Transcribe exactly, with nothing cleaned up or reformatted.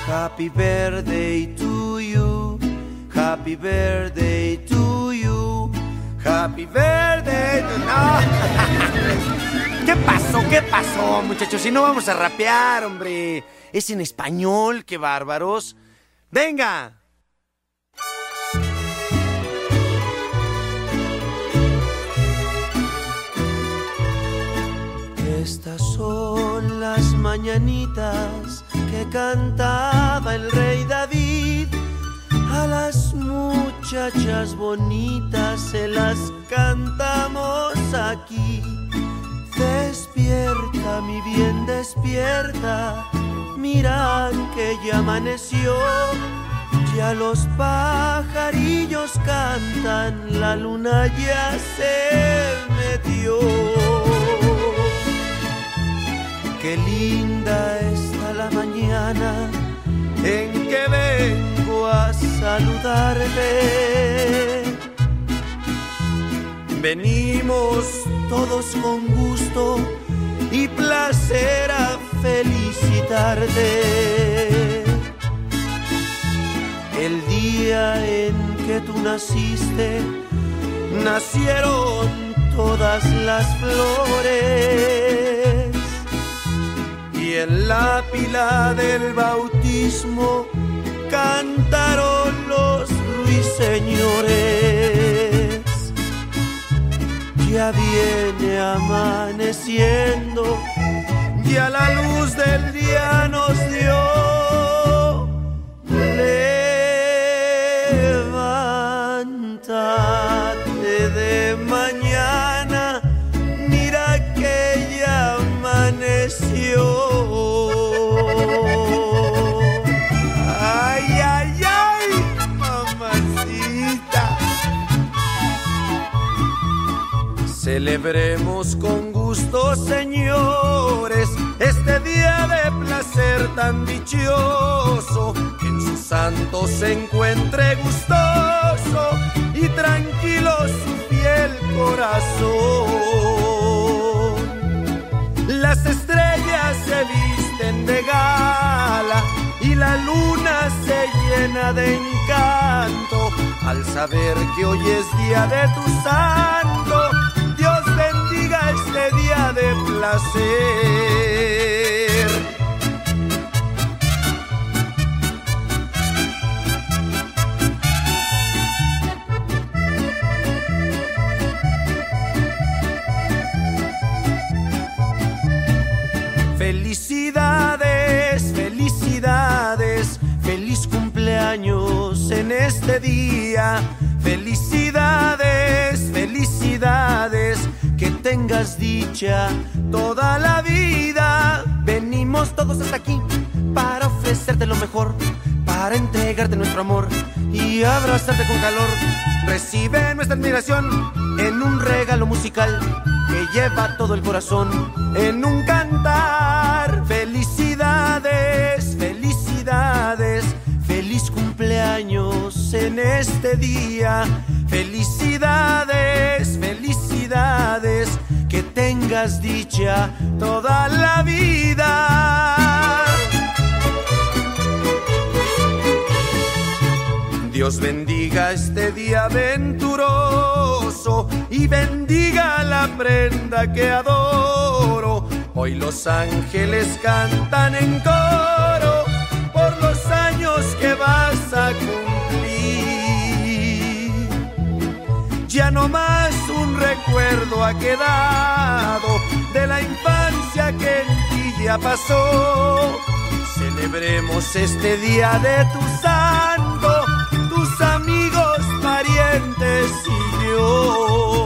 Happy birthday to you, happy birthday to you, happy birthday to... ¡No! ¿Qué pasó? ¿Qué pasó, muchachos? Si no vamos a rapear, hombre. Es en español, qué bárbaros. ¡Venga! Estas son las mañanitas que cantaba el rey David. A las muchachas bonitas se las cantamos aquí. Despierta, mi bien, despierta. Mira que ya amaneció. Ya los pajarillos cantan, la luna ya se metió. Qué linda está la mañana en que vengo a saludarte. Venimos todos con gusto y placer a felicitarte. El día en que tú naciste, nacieron todas las flores. Y en la pila del bautismo cantaron los ruiseñores. Ya viene amaneciendo, ya la luz del día nos dio. Levántate de mañana, mira que ya amaneció. Ay, ay, ay, mamacita. Celebremos con gusto, señores, este día de placer tan dichoso. Que en su santo se encuentre gustoso y tranquilo su fiel corazón. Las estrellas se visten de gala y la luna se llena de encanto al saber que hoy es día de tu santo. Dios bendiga este día de placer. Felicidades, felicidades, feliz cumpleaños en este día. Felicidades, felicidades, que tengas dicha toda la vida. Venimos todos hasta aquí para ofrecerte lo mejor, para entregarte nuestro amor y abrazarte con calor. Recibe nuestra admiración en un regalo musical que lleva todo el corazón en un cantar. Felicidades, felicidades, feliz cumpleaños en este día. Felicidades, felicidades, que tengas dicha toda la vida. Dios bendiga este día venturoso y bendiga la prenda que adoro. Hoy los ángeles cantan en coro por los años que vas a cumplir. Ya no más un recuerdo ha quedado de la infancia que en ti ya pasó. Celebremos este día de tu santo, tus amigos, parientes y yo.